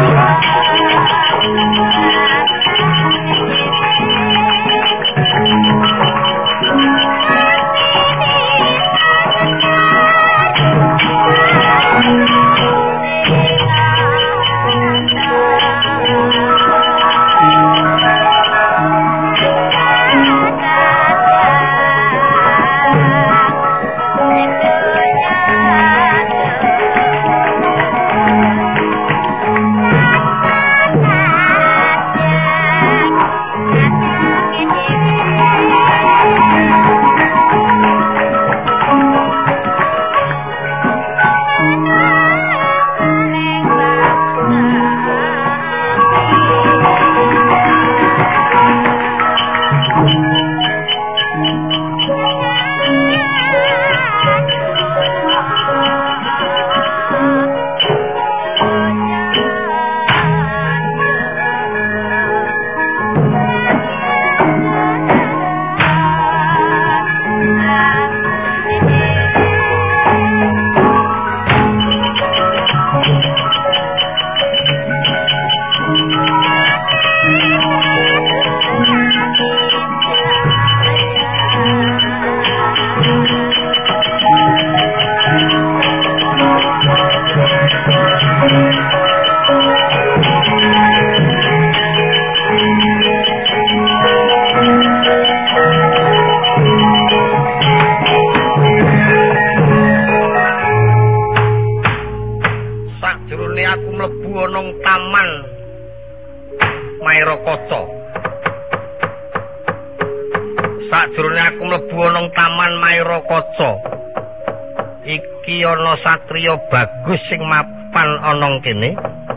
Satriya bagus sing mapan ana kene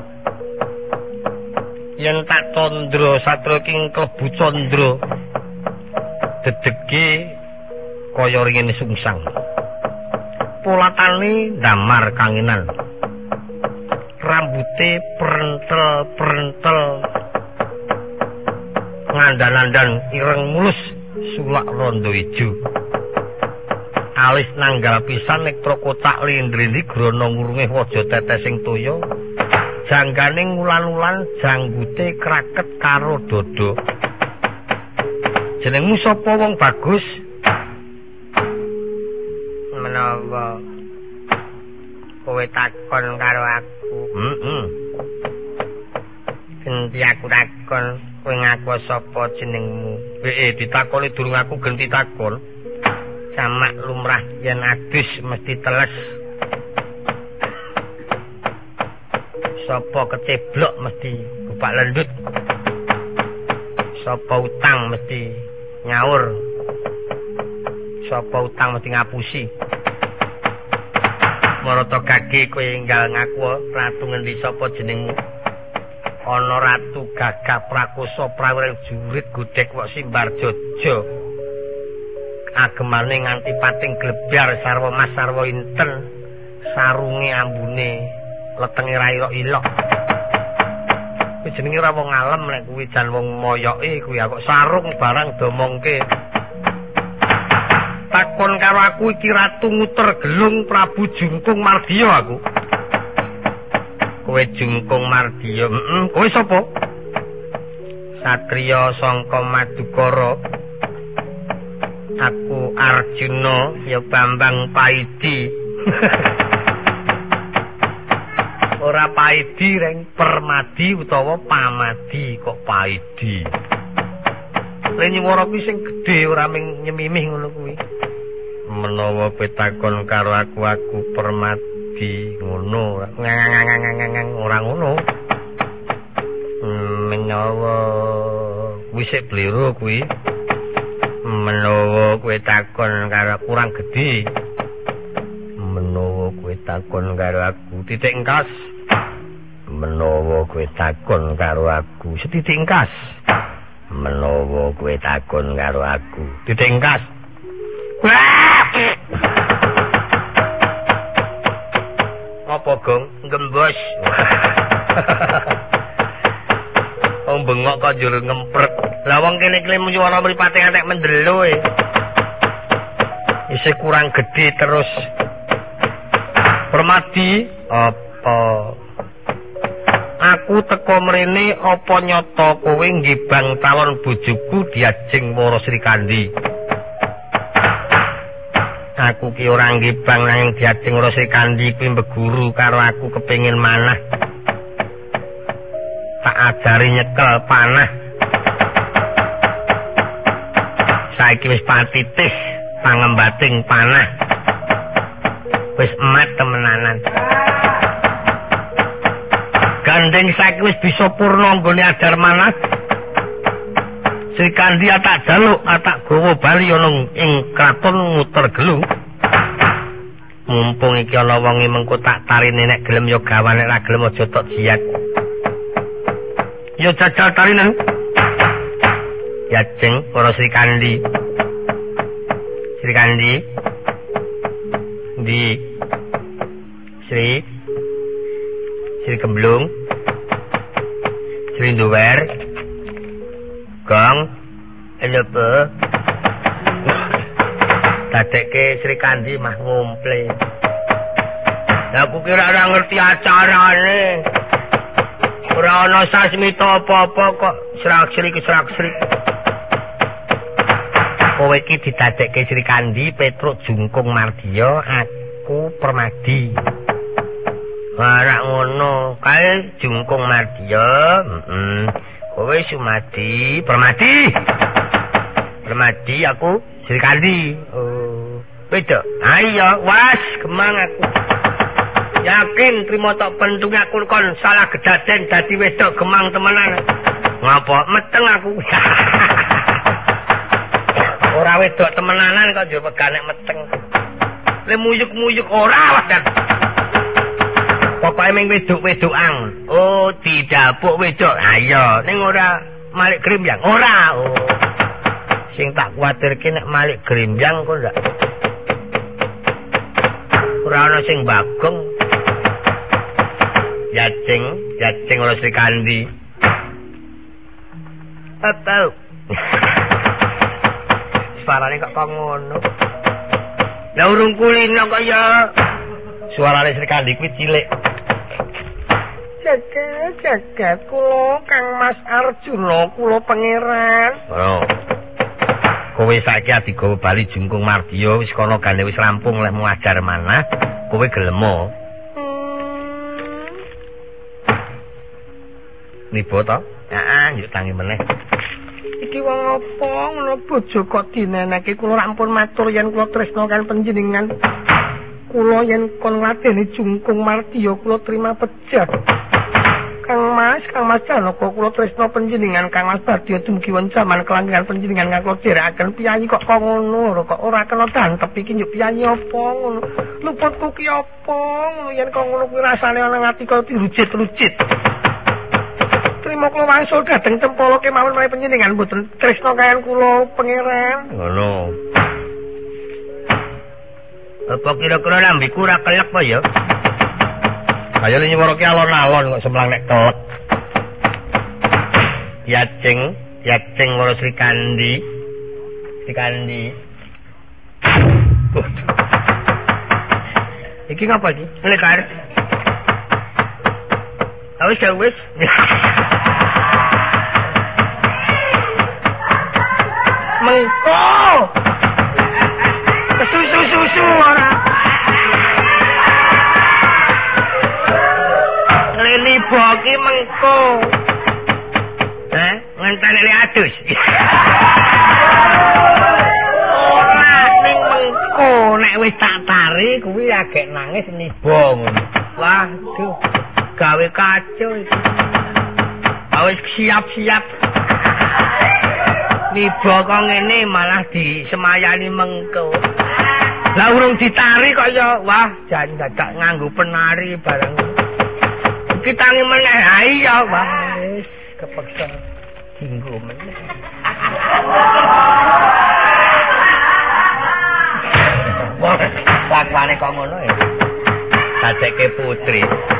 yen tak tandra satria king klebu candra dedege kaya ringene sungsang polatane ndamar kangenan rambute prentel-prentel ngandan-andan ireng mulus sulak rondo ijo alis nanggal pisan nektra kotak lindrindi grana ngurunge waja tetesing toya janggane ngulan-ulan janggute kraket karo dodo jenengmu sapa wong bagus menawa kowe takon karo aku genti aku takon kowe ngaku sapa jenengmu ditakoni durung aku genti takon Samak lumrah yen adus mesti teles. Sapa keceblok mesti gupak lendut. Sapa utang mesti nyaur. Sapa utang mesti ngapusi. Marata gage kowe enggal ngaku ratu ngendi sapa jenengmu? Ana ratu gagah prakosa prawireng jurit godhek kok simbar jojo. Agemane nganti pating glebyar sarwa mas sarwa inten sarunge ambune letenge ra ilok-ilok kuwi jenenge ora wong ngalem nek kuwi jan wong moyoke kuwi kok sarung barang domongke takon karo aku iki ratu nguter gelung Prabu Jungkung Mardiya aku kowe Jungkung Mardiya kowe sapa satriya sangka Madukara aku Arjuna ya Bambang Paidi ora Paidi reng Permadi utawa Pamadi kok Paidi lenyuwara kuwi sing gedhe ora ming nyemimih ngono kuwi menawa petakon karo aku Permadi ngono ora ngono menawa kuwi sik blero kuwi menawa kowe takon karo kurang gedhe menawa kowe takon karo aku titik engkas menawa kowe takon karo aku setitik engkas menawa kowe takon karo aku titik engkas apa gong gembos wong bengok kok njur ngemprek lah wong kene-kene nyuwara mripate antek mendelo e isih kurang gedhe terus Permadi apa Aku teko mrene apa nyata kowe nggibang calon bojoku Diajeng Wara Srikandi. Aku ki ora nggibang nanging Diajeng Wara Srikandi kuwi mbeguru karo aku kepengin manah. Tak ajari nyekel panah. Saiki wis patitis pangembating panah. Wis emat temenanan. Gandeng saiki wis bisa purna nggone ajar manah. Srikandi tak jaluk tak gawa bali ana ing kraton Nguter Gelung. Mumpung iki ana wong mengko tak tarine nek gelem ya gawan nek ra gelem aja tok jiat. Ya jajal tarine. Diajeng Wara Srikandi. Srikandi. Di Sri Gemblung, Sri Nduwer, Gong, Elepe. Dadekke Srikandi mah ngumple. Lah aku kira ora ngerti acarane. Ora ana sasmita apa-apa kok srak-srik. Kowe iki didadekke Srikandi, Petruk Jungkung Mardiya, aku Permadi. Ora ngono, kae Jungkung Mardiya, kowe Sumadi, Permadi aku Srikandi. Oh, beda. Ayo, was gemang aku. Yakin trimo tok pentunge aku kon salah gedaden dadi wedok gemang temenan. Ngapa meteng aku? Ora wedok temenanan kok yo wegane meteng. Le muyuk-muyuk ora wadah. Pokoke ming wedok-wedokan. Oh, didapuk wedok. Ayo, ning ora malik grimbyang. Ora. Oh. Sing tak kuwatirke nek malik grimbyang kok ndak. Ora ana sing bagong. Diajeng Wara Srikandi. Apa? Suarane kok ngono. Lah urung kulino kok ya. Suarane Srikandi kuwi cilik. Jagat kula Kang Mas Arjuna, kula pangeran. Oh. Kowe saiki digawa bali Jungkung Mardiya wis kono gane wis rampung lek mau ajar manah, kowe gelem. Nibo to? Heeh, yuk tangi meneh. Iki wong apa ngono bojo kok dineneke kula rampun matur yen kula tresna kan panjenengan. Kula yen kon ngladeni Jungkung Mardiya kula terima pejah. Kang Mas Janaka kula tresna panjenengan Kang Mas Badya dumugi wonten kelanggengan panjenengan kanggo derekaken piyayi kok ngono kok ora kena dantep iki yo piyayi apa ngono. Luputku ki apa ngono yen kok ngono kuwi rasane ana ati kok dirujit-rujit. Trima kula wangsul dhateng tempala kemawon menawi panjenengan mboten tresna kaliyan kula pangeran. Ngono. Apa kira-kira lambiku ora kelek apa ya? Kaya nyuwara ki alon-alon kok semlang nek kelek. Diajeng Wara Srikandi. Iki ngapa iki? Lekar. Wis. Mengko. Susu ora. Leni boki mengko. Ngenteni le adus. Ora ning mengko nek wis tak tari kuwi agek nangis nibo ngono. Waduh, gawe kacau iki. Wis siap-siap. Nibo kok ngene malah disemayani mengko. Lah urung ditari kok ya wah jan dadak nganggo penari bareng. Iki tangi meneh ayo wah wis kepeksa dinggo meneh. Wah, lakwane kok ngono ya. Dadekke putri.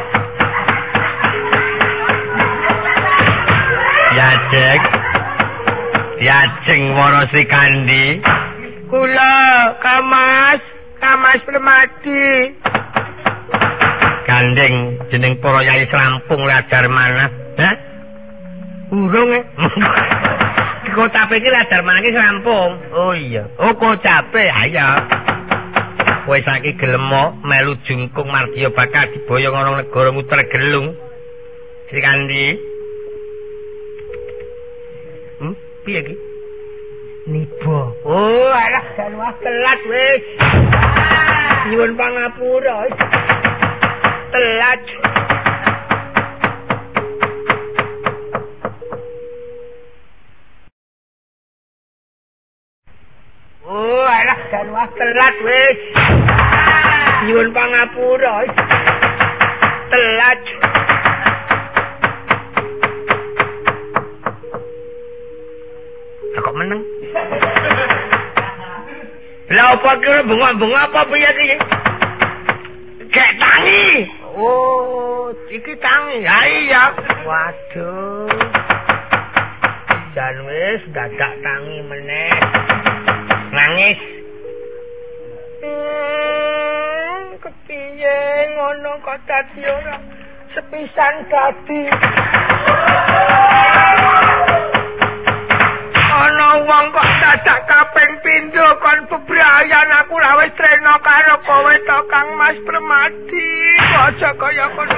Diajeng Wara Srikandi. Kula Kamas Permadi. gandeng jeneng para yai Slampung Rajar Manah. Hah? Urung e. Kocape iki Rajar Manah iki Slampung. Oh iya. Oh kocape. Ayo. Kowe saiki gelem melu jungkung Mardiya bakal diboyong ana negara muter gelung. Srikandi. Piye iki? Niba. Oh, alah jan wis telat wis. Nyuwun pangapura. Telat. Oh, alah jan wis telat wis. Nyuwun pangapura. Telat. Kok meneng? Lah apa kira bunga-bunga apa piye iki? Kek tangi. Oh, iki tangi. Ha iya. Waduh. Jan wis dadak tangi meneh. Nangis. Kepiye ngono kok dadi ora sepisan dadi. Ana wong kok dadak kaping pindho kon bebrayan aku ra wis trena karo kowe to Kang Mas Permadi. Aja kaya kono.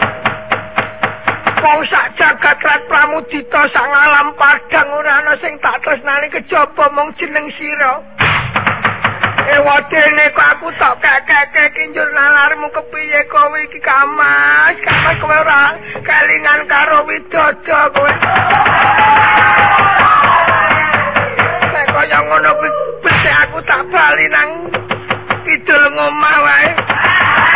Wong sak jagat rat pramudita sak alam padang ora ana sing tak tresnani kejaba mung jeneng sira. Wadene kok aku tok kekeke kinjur nalarmu kepiye kowe iki Kamas? Kamas kowe ora kelingan karo Widodo kowe. Kaya ngono becik aku tak bali nang kidul ngomah wae.